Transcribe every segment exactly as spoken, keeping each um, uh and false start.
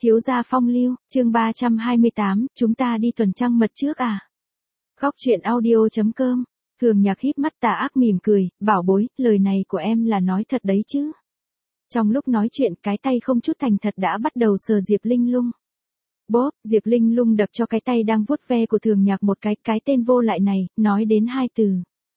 Thiếu gia phong lưu, chương ba trăm hai mươi tám, chúng ta đi tuần trăng mật trước à? Góc truyện audio.com. Thường Nhạc híp mắt tà ác mỉm cười, bảo bối, lời này của em là nói thật đấy chứ? Trong lúc nói chuyện, cái tay không chút thành thật đã bắt đầu sờ Diệp Linh Lung. Bốp, Diệp Linh Lung đập cho cái tay đang vuốt ve của Thường Nhạc một cái, cái tên vô lại này, nói đến hai từ.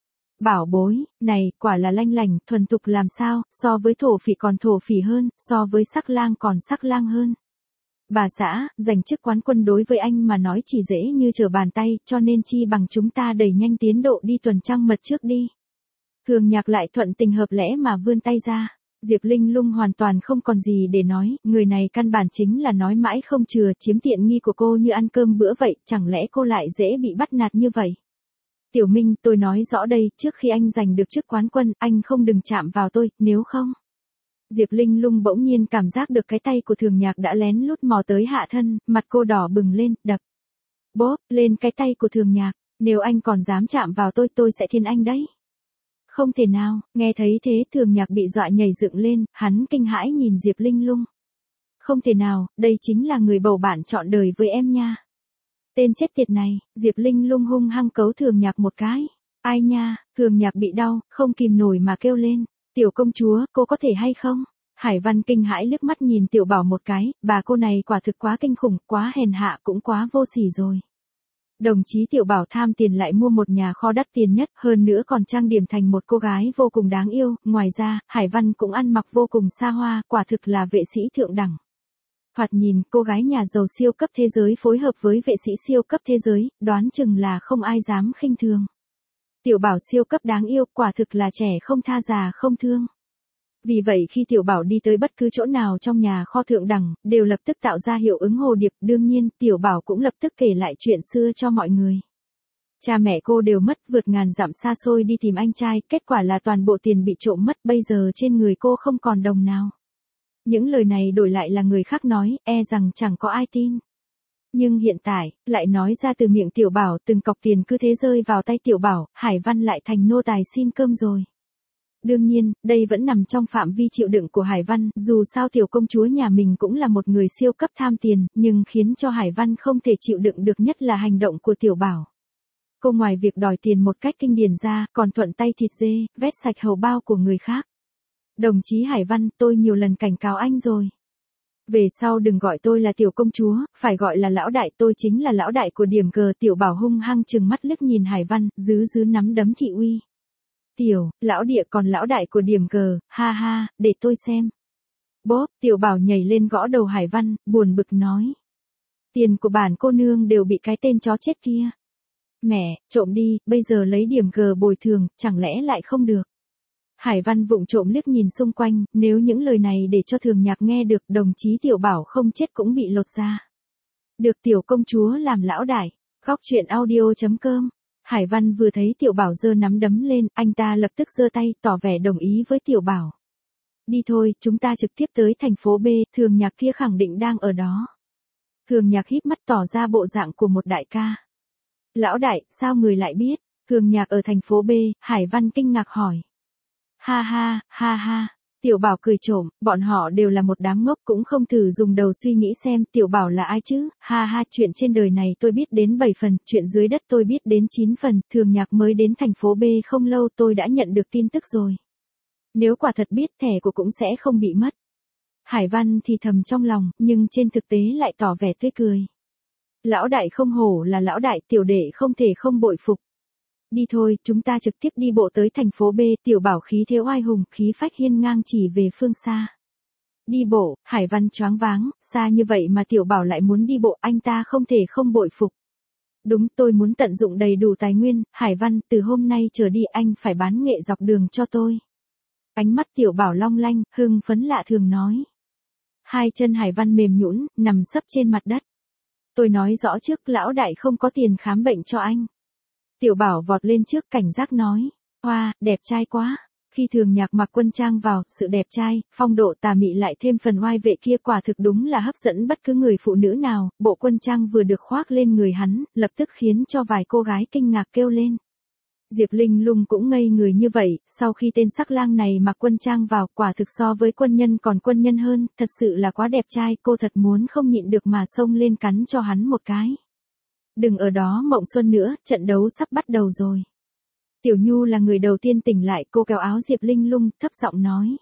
Bảo bối, này, quả là lanh lành, thuần tục làm sao, so với thổ phỉ còn thổ phỉ hơn, so với sắc lang còn sắc lang hơn. Bà xã, giành chức quán quân đối với anh mà nói chỉ dễ như trở bàn tay, cho nên chi bằng chúng ta đẩy nhanh tiến độ đi tuần trăng mật trước đi. Thường Nhạc lại thuận tình hợp lẽ mà vươn tay ra. Diệp Linh Lung hoàn toàn không còn gì để nói, người này căn bản chính là nói mãi không chừa, chiếm tiện nghi của cô như ăn cơm bữa vậy, chẳng lẽ cô lại dễ bị bắt nạt như vậy? Tiểu Minh, tôi nói rõ đây, trước khi anh giành được chức quán quân, anh không đừng chạm vào tôi, nếu không. Diệp Linh Lung bỗng nhiên cảm giác được cái tay của Thường Nhạc đã lén lút mò tới hạ thân, mặt cô đỏ bừng lên, đập. Bóp, lên cái tay của Thường Nhạc, nếu anh còn dám chạm vào tôi, tôi sẽ thiên anh đấy. Không thể nào, nghe thấy thế Thường Nhạc bị dọa nhảy dựng lên, hắn kinh hãi nhìn Diệp Linh Lung. Không thể nào, đây chính là người bầu bạn chọn đời với em nha. Tên chết tiệt này, Diệp Linh Lung hung hăng cấu Thường Nhạc một cái. Ai nha, Thường Nhạc bị đau, không kìm nổi mà kêu lên. Tiểu công chúa, cô có thể hay không? Hải Văn kinh hãi liếc mắt nhìn Tiểu Bảo một cái, bà cô này quả thực quá kinh khủng, quá hèn hạ cũng quá vô sỉ rồi. Đồng chí Tiểu Bảo tham tiền lại mua một nhà kho đắt tiền nhất, hơn nữa còn trang điểm thành một cô gái vô cùng đáng yêu, ngoài ra, Hải Văn cũng ăn mặc vô cùng xa hoa, quả thực là vệ sĩ thượng đẳng. Thoạt nhìn, cô gái nhà giàu siêu cấp thế giới phối hợp với vệ sĩ siêu cấp thế giới, đoán chừng là không ai dám khinh thường. Tiểu Bảo siêu cấp đáng yêu, quả thực là trẻ không tha già không thương. Vì vậy khi Tiểu Bảo đi tới bất cứ chỗ nào trong nhà kho thượng đẳng, đều lập tức tạo ra hiệu ứng hồ điệp, đương nhiên, Tiểu Bảo cũng lập tức kể lại chuyện xưa cho mọi người. Cha mẹ cô đều mất, vượt ngàn dặm xa xôi đi tìm anh trai, kết quả là toàn bộ tiền bị trộm mất, bây giờ trên người cô không còn đồng nào. Những lời này đổi lại là người khác nói, e rằng chẳng có ai tin. Nhưng hiện tại, lại nói ra từ miệng Tiểu Bảo, từng cọc tiền cứ thế rơi vào tay Tiểu Bảo, Hải Văn lại thành nô tài xin cơm rồi. Đương nhiên, đây vẫn nằm trong phạm vi chịu đựng của Hải Văn, dù sao tiểu công chúa nhà mình cũng là một người siêu cấp tham tiền, nhưng khiến cho Hải Văn không thể chịu đựng được nhất là hành động của Tiểu Bảo. Cô ngoài việc đòi tiền một cách kinh điển ra, còn thuận tay thịt dê, vét sạch hầu bao của người khác. Đồng chí Hải Văn, tôi nhiều lần cảnh cáo anh rồi. Về sau đừng gọi tôi là tiểu công chúa, phải gọi là lão đại, tôi chính là lão đại của điểm G. Tiểu Bảo hung hăng trừng mắt liếc nhìn Hải Văn, dứ dứ nắm đấm thị uy. Tiểu, lão địa còn lão đại của điểm G, ha ha, để tôi xem. Bốp, Tiểu Bảo nhảy lên gõ đầu Hải Văn, buồn bực nói. Tiền của bản cô nương đều bị cái tên chó chết kia. Mẹ, trộm đi, bây giờ lấy điểm G bồi thường, chẳng lẽ lại không được. Hải Văn vụng trộm liếc nhìn xung quanh, nếu những lời này để cho Thường Nhạc nghe được, đồng chí Tiểu Bảo không chết cũng bị lột ra. Được tiểu công chúa làm lão đại, góc truyện audio.com. Hải Văn vừa thấy Tiểu Bảo giơ nắm đấm lên, anh ta lập tức giơ tay, tỏ vẻ đồng ý với Tiểu Bảo. Đi thôi, chúng ta trực tiếp tới thành phố B, Thường Nhạc kia khẳng định đang ở đó. Thường Nhạc híp mắt tỏ ra bộ dạng của một đại ca. Lão đại, sao người lại biết? Thường Nhạc ở thành phố B, Hải Văn kinh ngạc hỏi. Ha ha, ha ha, Tiểu Bảo cười trộm, bọn họ đều là một đám ngốc cũng không thử dùng đầu suy nghĩ xem Tiểu Bảo là ai chứ, ha ha, chuyện trên đời này tôi biết đến bảy phần, chuyện dưới đất tôi biết đến chín phần, Thường Nhạc mới đến thành phố B không lâu tôi đã nhận được tin tức rồi. Nếu quả thật biết thẻ của cũng sẽ không bị mất. Hải Văn thì thầm trong lòng, nhưng trên thực tế lại tỏ vẻ tươi cười. Lão đại không hổ là lão đại, tiểu đệ không thể không bội phục. Đi thôi, chúng ta trực tiếp đi bộ tới thành phố B, Tiểu Bảo khí thế oai hùng, khí phách hiên ngang chỉ về phương xa. Đi bộ, Hải Văn choáng váng, xa như vậy mà Tiểu Bảo lại muốn đi bộ, anh ta không thể không bội phục. Đúng, tôi muốn tận dụng đầy đủ tài nguyên, Hải Văn, từ hôm nay trở đi anh phải bán nghệ dọc đường cho tôi. Ánh mắt Tiểu Bảo long lanh, hưng phấn lạ thường nói. Hai chân Hải Văn mềm nhũn, nằm sấp trên mặt đất. Tôi nói rõ trước, lão đại không có tiền khám bệnh cho anh. Tiểu Bảo vọt lên trước cảnh giác nói, hoa, đẹp trai quá. Khi Thường Nhạc mặc quân trang vào, sự đẹp trai, phong độ tà mị lại thêm phần oai vệ kia quả thực đúng là hấp dẫn bất cứ người phụ nữ nào, bộ quân trang vừa được khoác lên người hắn, lập tức khiến cho vài cô gái kinh ngạc kêu lên. Diệp Linh Lung cũng ngây người như vậy, sau khi tên sắc lang này mặc quân trang vào, quả thực so với quân nhân còn quân nhân hơn, thật sự là quá đẹp trai, cô thật muốn không nhịn được mà xông lên cắn cho hắn một cái. Đừng ở đó mộng xuân nữa, trận đấu sắp bắt đầu rồi. Tiểu Nhu là người đầu tiên tỉnh lại, cô kéo áo Diệp Linh Lung, thấp giọng nói.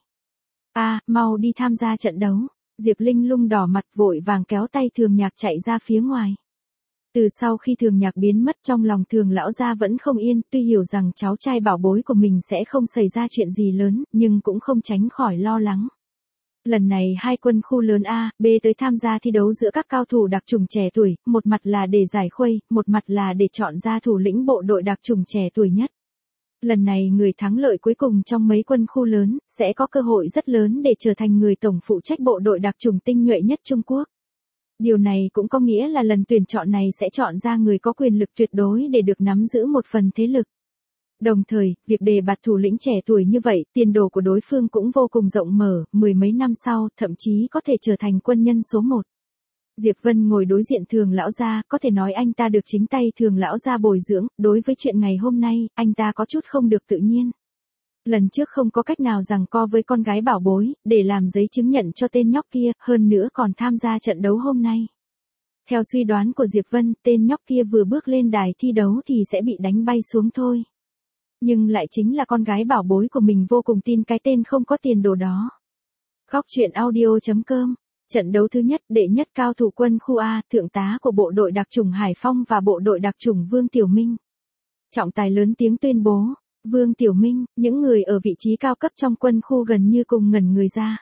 À, mau đi tham gia trận đấu. Diệp Linh Lung đỏ mặt vội vàng kéo tay Thường Nhạc chạy ra phía ngoài. Từ sau khi Thường Nhạc biến mất, trong lòng Thường lão gia vẫn không yên, tuy hiểu rằng cháu trai bảo bối của mình sẽ không xảy ra chuyện gì lớn, nhưng cũng không tránh khỏi lo lắng. Lần này hai quân khu lớn A, B tới tham gia thi đấu giữa các cao thủ đặc chủng trẻ tuổi, một mặt là để giải khuây, một mặt là để chọn ra thủ lĩnh bộ đội đặc chủng trẻ tuổi nhất. Lần này người thắng lợi cuối cùng trong mấy quân khu lớn, sẽ có cơ hội rất lớn để trở thành người tổng phụ trách bộ đội đặc chủng tinh nhuệ nhất Trung Quốc. Điều này cũng có nghĩa là lần tuyển chọn này sẽ chọn ra người có quyền lực tuyệt đối để được nắm giữ một phần thế lực. Đồng thời, việc đề bạt thủ lĩnh trẻ tuổi như vậy, tiền đồ của đối phương cũng vô cùng rộng mở, mười mấy năm sau, thậm chí có thể trở thành quân nhân số một. Diệp Vân ngồi đối diện Thường lão gia, có thể nói anh ta được chính tay Thường lão gia bồi dưỡng, đối với chuyện ngày hôm nay, anh ta có chút không được tự nhiên. Lần trước không có cách nào giằng co với con gái bảo bối, để làm giấy chứng nhận cho tên nhóc kia, hơn nữa còn tham gia trận đấu hôm nay. Theo suy đoán của Diệp Vân, tên nhóc kia vừa bước lên đài thi đấu thì sẽ bị đánh bay xuống thôi. Nhưng lại chính là con gái bảo bối của mình vô cùng tin cái tên không có tiền đồ đó. Góc truyện audio chấm com. Trận đấu thứ nhất, đệ nhất cao thủ quân khu A, thượng tá của bộ đội đặc chủng Hải Phong và bộ đội đặc chủng Vương Tiểu Minh. Trọng tài lớn tiếng tuyên bố, Vương Tiểu Minh, những người ở vị trí cao cấp trong quân khu gần như cùng ngẩn người ra.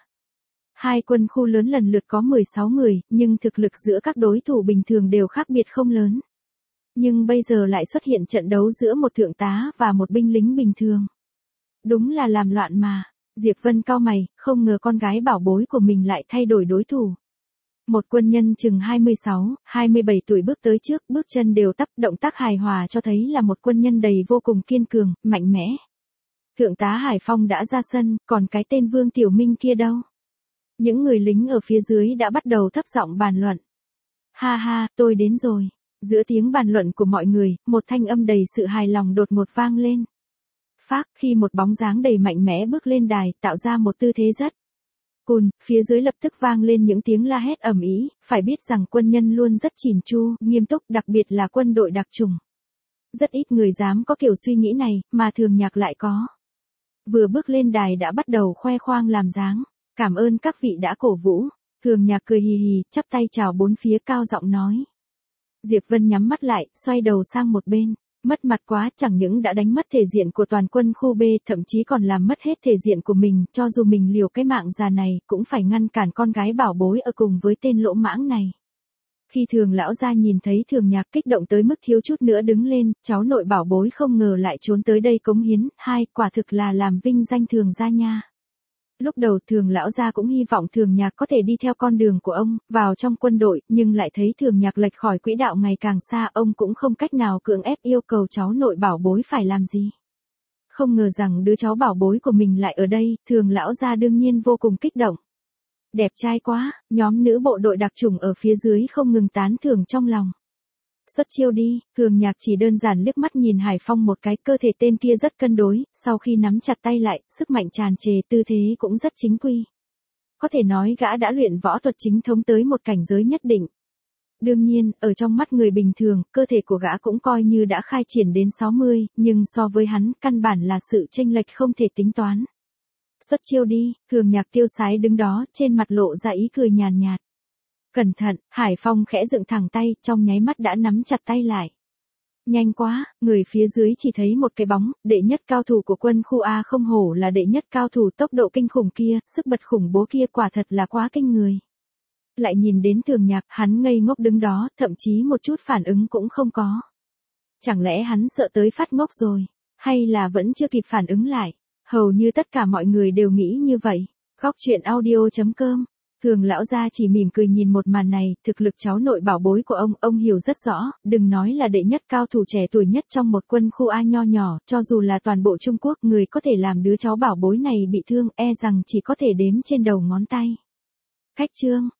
Hai quân khu lớn lần lượt có mười sáu người, nhưng thực lực giữa các đối thủ bình thường đều khác biệt không lớn. Nhưng bây giờ lại xuất hiện trận đấu giữa một thượng tá và một binh lính bình thường. Đúng là làm loạn mà. Diệp Vân cau mày, không ngờ con gái bảo bối của mình lại thay đổi đối thủ. Một quân nhân chừng hai mươi sáu, hai mươi bảy tuổi bước tới trước, bước chân đều tắp, động tác hài hòa cho thấy là một quân nhân đầy vô cùng kiên cường, mạnh mẽ. Thượng tá Hải Phong đã ra sân, còn cái tên Vương Tiểu Minh kia đâu? Những người lính ở phía dưới đã bắt đầu thấp giọng bàn luận. Ha ha, tôi đến rồi. Giữa tiếng bàn luận của mọi người, một thanh âm đầy sự hài lòng đột ngột vang lên. Phác, khi một bóng dáng đầy mạnh mẽ bước lên đài, tạo ra một tư thế rất cùn, phía dưới lập tức vang lên những tiếng la hét ầm ĩ, phải biết rằng quân nhân luôn rất chỉn chu, nghiêm túc, đặc biệt là quân đội đặc chủng. Rất ít người dám có kiểu suy nghĩ này, mà Thường Nhạc lại có. Vừa bước lên đài đã bắt đầu khoe khoang làm dáng, cảm ơn các vị đã cổ vũ. Thường Nhạc cười hì hì, chắp tay chào bốn phía, cao giọng nói. Diệp Vân nhắm mắt lại, xoay đầu sang một bên. Mất mặt quá, chẳng những đã đánh mất thể diện của toàn quân khu B, thậm chí còn làm mất hết thể diện của mình, cho dù mình liều cái mạng già này, cũng phải ngăn cản con gái bảo bối ở cùng với tên lỗ mãng này. Khi Thường lão gia nhìn thấy Thường Nhạc kích động tới mức thiếu chút nữa đứng lên, cháu nội bảo bối không ngờ lại trốn tới đây cống hiến, hai, quả thực là làm vinh danh Thường gia nha. Lúc đầu Thường lão gia cũng hy vọng Thường Nhạc có thể đi theo con đường của ông, vào trong quân đội, nhưng lại thấy Thường Nhạc lệch khỏi quỹ đạo ngày càng xa, ông cũng không cách nào cưỡng ép yêu cầu cháu nội bảo bối phải làm gì. Không ngờ rằng đứa cháu bảo bối của mình lại ở đây, Thường lão gia đương nhiên vô cùng kích động. Đẹp trai quá, nhóm nữ bộ đội đặc chủng ở phía dưới không ngừng tán thưởng trong lòng. Xuất chiêu đi, Thường Nhạc chỉ đơn giản liếc mắt nhìn Hải Phong một cái, cơ thể tên kia rất cân đối, sau khi nắm chặt tay lại, sức mạnh tràn trề, tư thế cũng rất chính quy. Có thể nói gã đã luyện võ thuật chính thống tới một cảnh giới nhất định. Đương nhiên, ở trong mắt người bình thường, cơ thể của gã cũng coi như đã khai triển đến sáu mươi, nhưng so với hắn, căn bản là sự chênh lệch không thể tính toán. Xuất chiêu đi, Thường Nhạc tiêu sái đứng đó, trên mặt lộ ra ý cười nhàn nhạt. Cẩn thận, Hải Phong khẽ dựng thẳng tay, trong nháy mắt đã nắm chặt tay lại. Nhanh quá, người phía dưới chỉ thấy một cái bóng, đệ nhất cao thủ của quân khu A không hổ là đệ nhất cao thủ, tốc độ kinh khủng kia, sức bật khủng bố kia quả thật là quá kinh người. Lại nhìn đến Thường Nhạc, hắn ngây ngốc đứng đó, thậm chí một chút phản ứng cũng không có. Chẳng lẽ hắn sợ tới phát ngốc rồi, hay là vẫn chưa kịp phản ứng lại? Hầu như tất cả mọi người đều nghĩ như vậy. Góc truyện audio chấm com. Thường lão gia chỉ mỉm cười nhìn một màn này, thực lực cháu nội bảo bối của ông, ông hiểu rất rõ, đừng nói là đệ nhất cao thủ trẻ tuổi nhất trong một quân khu A nho nhỏ, cho dù là toàn bộ Trung Quốc, người có thể làm đứa cháu bảo bối này bị thương, e rằng chỉ có thể đếm trên đầu ngón tay. Khách chương,